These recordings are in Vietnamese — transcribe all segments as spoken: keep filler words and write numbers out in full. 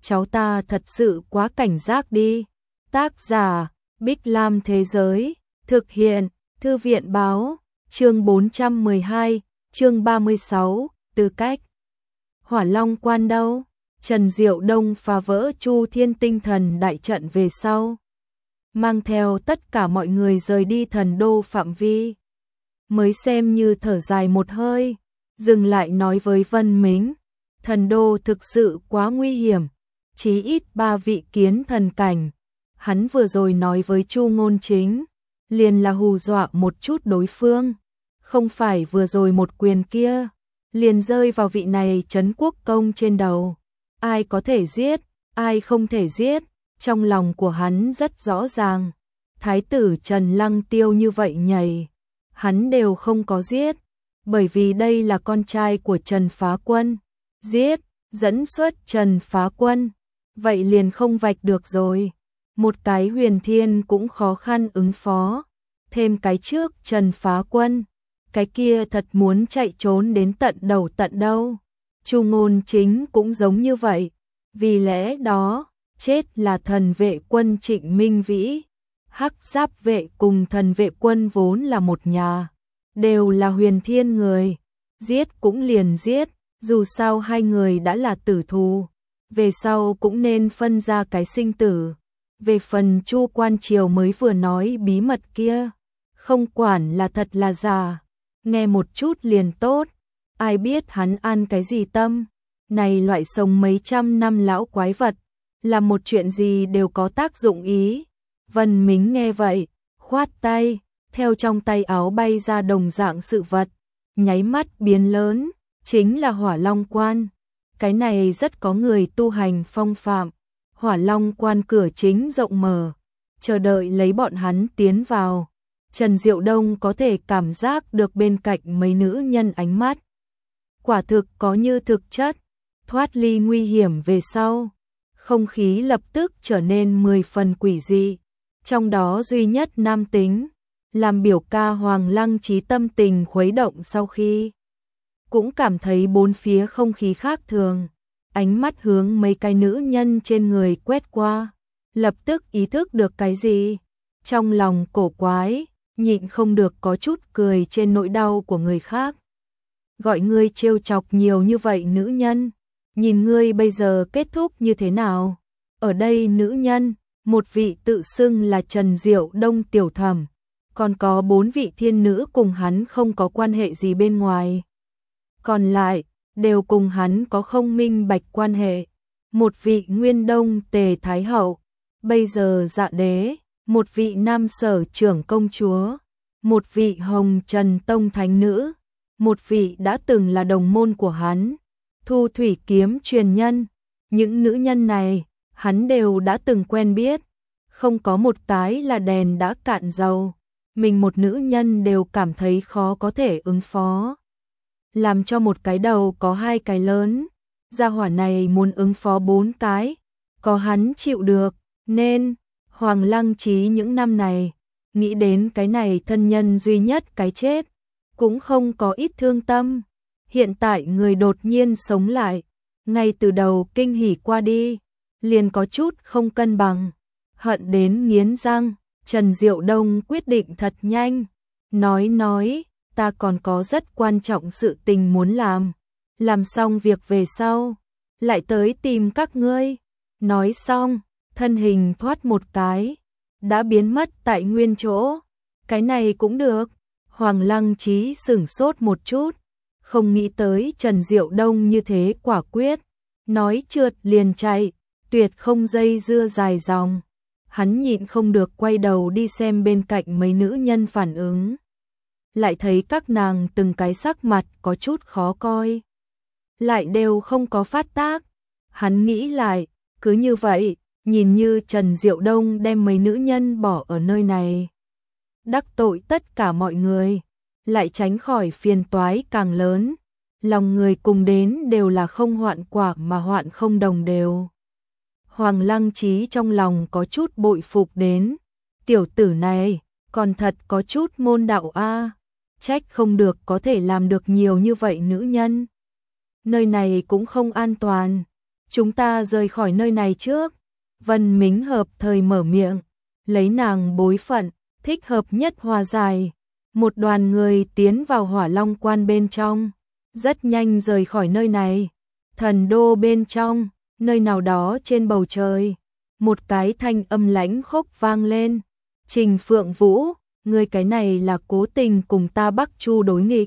cháu ta thật sự quá cảnh giác đi. Tác giả, Bích Lam Thế Giới, thực hiện, Thư viện Báo, chương bốn trăm mười hai, chương ba mươi sáu, tư cách. Hỏa Long Quan đâu? Trần Diệu Đông phá vỡ Chu Thiên tinh thần đại trận về sau, mang theo tất cả mọi người rời đi thần đô phạm vi. Mới xem như thở dài một hơi, dừng lại nói với Vân Mính, thần đô thực sự quá nguy hiểm, chí ít ba vị kiến thần cảnh. Hắn vừa rồi nói với Chu Ngôn Chính, liền là hù dọa một chút đối phương, không phải vừa rồi một quyền kia, liền rơi vào vị này Trấn Quốc Công trên đầu. Ai có thể giết, ai không thể giết, trong lòng của hắn rất rõ ràng. Thái tử Trần Lăng Tiêu như vậy nhảy, hắn đều không có giết, bởi vì đây là con trai của Trần Phá Quân. Giết, dẫn xuất Trần Phá Quân, vậy liền không vạch được rồi. Một cái Huyền Thiên cũng khó khăn ứng phó, thêm cái trước Trần Phá Quân, cái kia thật muốn chạy trốn đến tận đầu tận đâu. Chu Ngôn Chính cũng giống như vậy, vì lẽ đó, chết là thần vệ quân Trịnh Minh Vĩ. Hắc Giáp vệ cùng thần vệ quân vốn là một nhà, đều là Huyền Thiên người, giết cũng liền giết, dù sao hai người đã là tử thù, về sau cũng nên phân ra cái sinh tử. Về phần Chu Quan Triều mới vừa nói bí mật kia, không quản là thật là giả, nghe một chút liền tốt, ai biết hắn ăn cái gì tâm, này loại sống mấy trăm năm lão quái vật, là một chuyện gì đều có tác dụng ý. Vân Mính nghe vậy, khoát tay, theo trong tay áo bay ra đồng dạng sự vật, nháy mắt biến lớn, chính là Hỏa Long Quan. Cái này rất có người tu hành phong phạm. Hỏa Long Quan cửa chính rộng mở, chờ đợi lấy bọn hắn tiến vào. Trần Diệu Đông có thể cảm giác được bên cạnh mấy nữ nhân ánh mắt, quả thực có như thực chất. Thoát ly nguy hiểm về sau, không khí lập tức trở nên mười phần quỷ dị. Trong đó duy nhất nam tính, làm biểu ca Hoàng Lăng Chí tâm tình khuấy động sau khi, cũng cảm thấy bốn phía không khí khác thường. Ánh mắt hướng mấy cái nữ nhân trên người quét qua, lập tức ý thức được cái gì. Trong lòng cổ quái, nhịn không được có chút cười trên nỗi đau của người khác. Gọi ngươi trêu chọc nhiều như vậy nữ nhân, nhìn ngươi bây giờ kết thúc như thế nào. Ở đây nữ nhân, một vị tự xưng là Trần Diệu Đông tiểu thẩm, còn có bốn vị thiên nữ cùng hắn không có quan hệ gì bên ngoài. Còn lại, đều cùng hắn có không minh bạch quan hệ. Một vị Nguyên Đông Tề Thái Hậu, bây giờ Dạ Đế, một vị Nam Sở trưởng công chúa, một vị Hồng Trần Tông Thánh Nữ, một vị đã từng là đồng môn của hắn, Thu Thủy Kiếm truyền nhân. Những nữ nhân này, hắn đều đã từng quen biết, không có một cái là đèn đã cạn dầu. Mình một nữ nhân đều cảm thấy khó có thể ứng phó, làm cho một cái đầu có hai cái lớn, gia hỏa này muốn ứng phó bốn cái, có hắn chịu được. Nên Hoàng Lăng Chí những năm này, nghĩ đến cái này thân nhân duy nhất cái chết, cũng không có ít thương tâm. Hiện tại người đột nhiên sống lại, ngay từ đầu kinh hỉ qua đi, liền có chút không cân bằng, hận đến nghiến răng. Trần Diệu Đông quyết định thật nhanh, nói nói, ta còn có rất quan trọng sự tình muốn làm, làm xong việc về sau, lại tới tìm các ngươi. Nói xong, thân hình thoát một cái, đã biến mất tại nguyên chỗ. Cái này cũng được. Hoàng Lăng Chí sửng sốt một chút, không nghĩ tới Trần Diệu Đông như thế quả quyết, nói trượt liền chạy, tuyệt không dây dưa dài dòng. Hắn nhịn không được quay đầu đi xem bên cạnh mấy nữ nhân phản ứng, lại thấy các nàng từng cái sắc mặt có chút khó coi, lại đều không có phát tác. Hắn nghĩ lại, cứ như vậy, nhìn như Trần Diệu Đông đem mấy nữ nhân bỏ ở nơi này, đắc tội tất cả mọi người, lại tránh khỏi phiền toái càng lớn. Lòng người cùng đến đều là không hoạn quả mà hoạn không đồng đều. Hoàng Lăng Chí trong lòng có chút bội phục đến, tiểu tử này còn thật có chút môn đạo a, trách không được có thể làm được nhiều như vậy nữ nhân. Nơi này cũng không an toàn, chúng ta rời khỏi nơi này trước. Vân Mính hợp thời mở miệng, lấy nàng bối phận, thích hợp nhất hòa giải. Một đoàn người tiến vào Hỏa Long Quan bên trong, rất nhanh rời khỏi nơi này. Thần đô bên trong, nơi nào đó trên bầu trời, một cái thanh âm lãnh khốc vang lên. Trình Phượng Vũ, ngươi cái này là cố tình cùng ta Bắc Chu đối nghịch.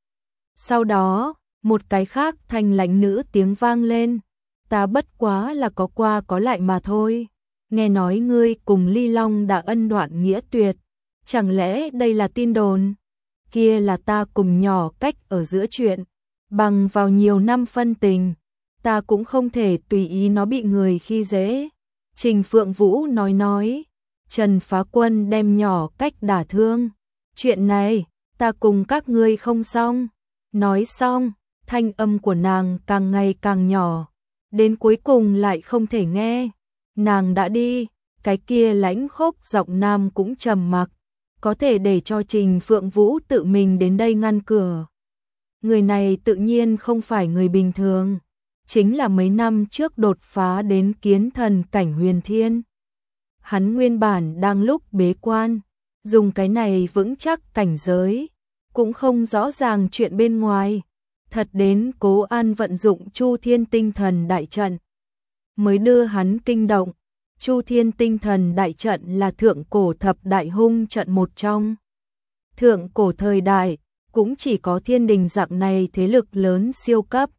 Sau đó, một cái khác thanh lãnh nữ tiếng vang lên, ta bất quá là có qua có lại mà thôi. Nghe nói ngươi cùng Ly Long đã ân đoạn nghĩa tuyệt, chẳng lẽ đây là tin đồn? Kia là ta cùng nhỏ cách ở giữa chuyện, bằng vào nhiều năm phân tình, ta cũng không thể tùy ý nó bị người khi dễ. Trình Phượng Vũ nói nói, Trần Phá Quân đem nhỏ cách đả thương. Chuyện này, ta cùng các ngươi không xong. Nói xong, thanh âm của nàng càng ngày càng nhỏ, đến cuối cùng lại không thể nghe. Nàng đã đi, cái kia lãnh khốc giọng nam cũng trầm mặc, có thể để cho Trình Phượng Vũ tự mình đến đây ngăn cửa. Người này tự nhiên không phải người bình thường, chính là mấy năm trước đột phá đến kiến thần cảnh huyền thiên. Hắn nguyên bản đang lúc bế quan, dùng cái này vững chắc cảnh giới, cũng không rõ ràng chuyện bên ngoài, thật đến Cố An vận dụng Chu Thiên Tinh Thần đại trận, mới đưa hắn kinh động. Chu Thiên Tinh Thần đại trận là thượng cổ thập đại hung trận một trong. Thượng cổ thời đại, cũng chỉ có thiên đình dạng này thế lực lớn siêu cấp,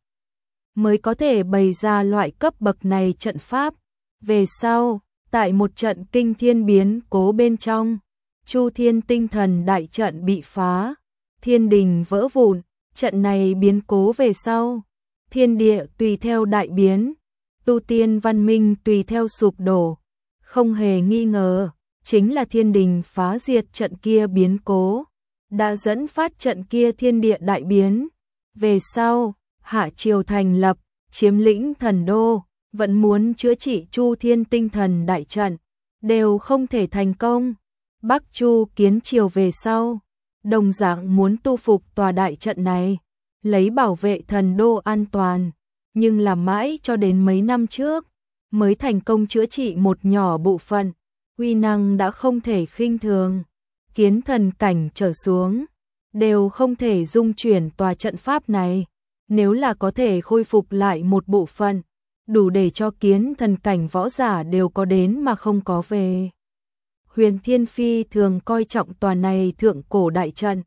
mới có thể bày ra loại cấp bậc này trận pháp. Về sau, tại một trận kinh thiên biến cố bên trong, Chu Thiên Tinh Thần đại trận bị phá, thiên đình vỡ vụn. Trận này biến cố về sau, thiên địa tùy theo đại biến, tu tiên văn minh tùy theo sụp đổ. Không hề nghi ngờ, chính là thiên đình phá diệt trận kia biến cố, đã dẫn phát trận kia thiên địa đại biến. Về sau, Hạ Triều thành lập, chiếm lĩnh thần đô, vẫn muốn chữa trị Chu Thiên Tinh Thần đại trận, đều không thể thành công. Bắc Chu kiến triều về sau, đồng dạng muốn tu phục tòa đại trận này, lấy bảo vệ thần đô an toàn, nhưng là mãi cho đến mấy năm trước, mới thành công chữa trị một nhỏ bộ phận, uy năng đã không thể khinh thường. Kiến thần cảnh trở xuống, đều không thể dung chuyển tòa trận pháp này, nếu là có thể khôi phục lại một bộ phận, đủ để cho kiến thần cảnh võ giả đều có đến mà không có về. Huyền Thiên Phi thường coi trọng tòa này thượng cổ đại trận,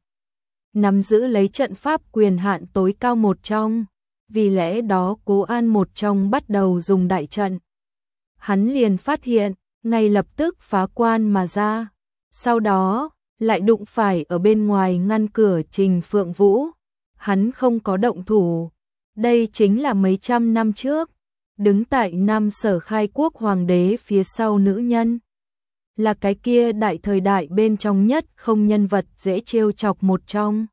nắm giữ lấy trận pháp quyền hạn tối cao một trong, vì lẽ đó Cố An một trong bắt đầu dùng đại trận. Hắn liền phát hiện, ngay lập tức phá quan mà ra, sau đó lại đụng phải ở bên ngoài ngăn cửa Trình Phượng Vũ. Hắn không có động thủ, đây chính là mấy trăm năm trước, đứng tại Nam Sở khai quốc hoàng đế phía sau nữ nhân, là cái kia đại thời đại bên trong nhất không nhân vật dễ trêu chọc một trong.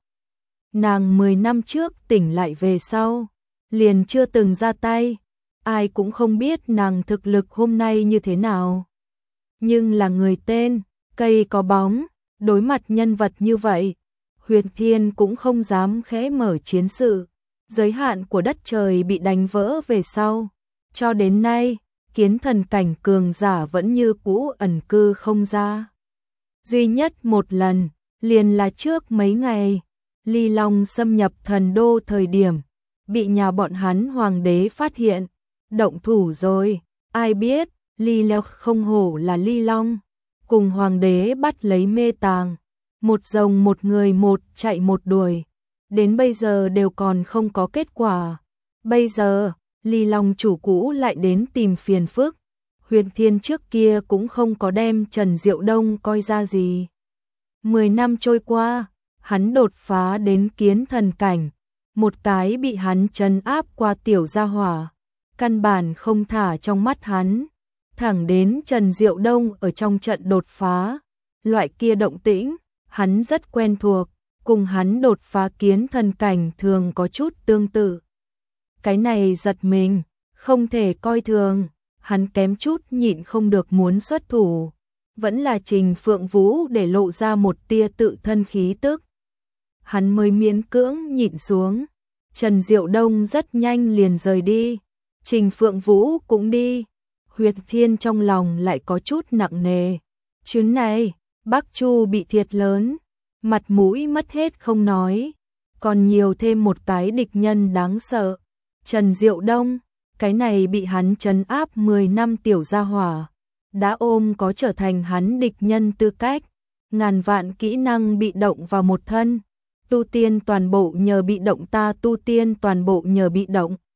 Nàng mười năm trước tỉnh lại về sau, liền chưa từng ra tay, ai cũng không biết nàng thực lực hôm nay như thế nào. Nhưng là người tên, cây có bóng, đối mặt nhân vật như vậy, Huyền Thiên cũng không dám khẽ mở chiến sự. Giới hạn của đất trời bị đánh vỡ về sau, cho đến nay, kiến thần cảnh cường giả vẫn như cũ ẩn cư không ra. Duy nhất một lần, liền là trước mấy ngày, Ly Long xâm nhập thần đô thời điểm, bị nhà bọn hắn hoàng đế phát hiện, động thủ rồi. Ai biết, Ly Long không hổ là Ly Long, cùng hoàng đế bắt lấy mê tàng, một rồng một người một chạy một đuổi, đến bây giờ đều còn không có kết quả. Bây giờ, Ly Long chủ cũ lại đến tìm phiền phức. Huyền Thiên trước kia cũng không có đem Trần Diệu Đông coi ra gì. Mười năm trôi qua, hắn đột phá đến kiến thần cảnh, một cái bị hắn trấn áp qua tiểu gia hỏa, căn bản không thả trong mắt hắn. Thẳng đến Trần Diệu Đông ở trong trận đột phá, loại kia động tĩnh, hắn rất quen thuộc, cùng hắn đột phá kiến thần cảnh thường có chút tương tự. Cái này giật mình, không thể coi thường, hắn kém chút nhịn không được muốn xuất thủ, vẫn là Trình Phượng Vũ để lộ ra một tia tự thân khí tức. Hắn mới miễn cưỡng nhịn xuống, Trần Diệu Đông rất nhanh liền rời đi, Trình Phượng Vũ cũng đi. Huyệt Thiên trong lòng lại có chút nặng nề. Chuyến này, Bắc Chu bị thiệt lớn, mặt mũi mất hết không nói, còn nhiều thêm một cái địch nhân đáng sợ. Trần Diệu Đông, cái này bị hắn trấn áp mười năm tiểu gia hỏa, đã ôm có trở thành hắn địch nhân tư cách, ngàn vạn kỹ năng bị động vào một thân, tu tiên toàn bộ nhờ bị động ta tu tiên toàn bộ nhờ bị động.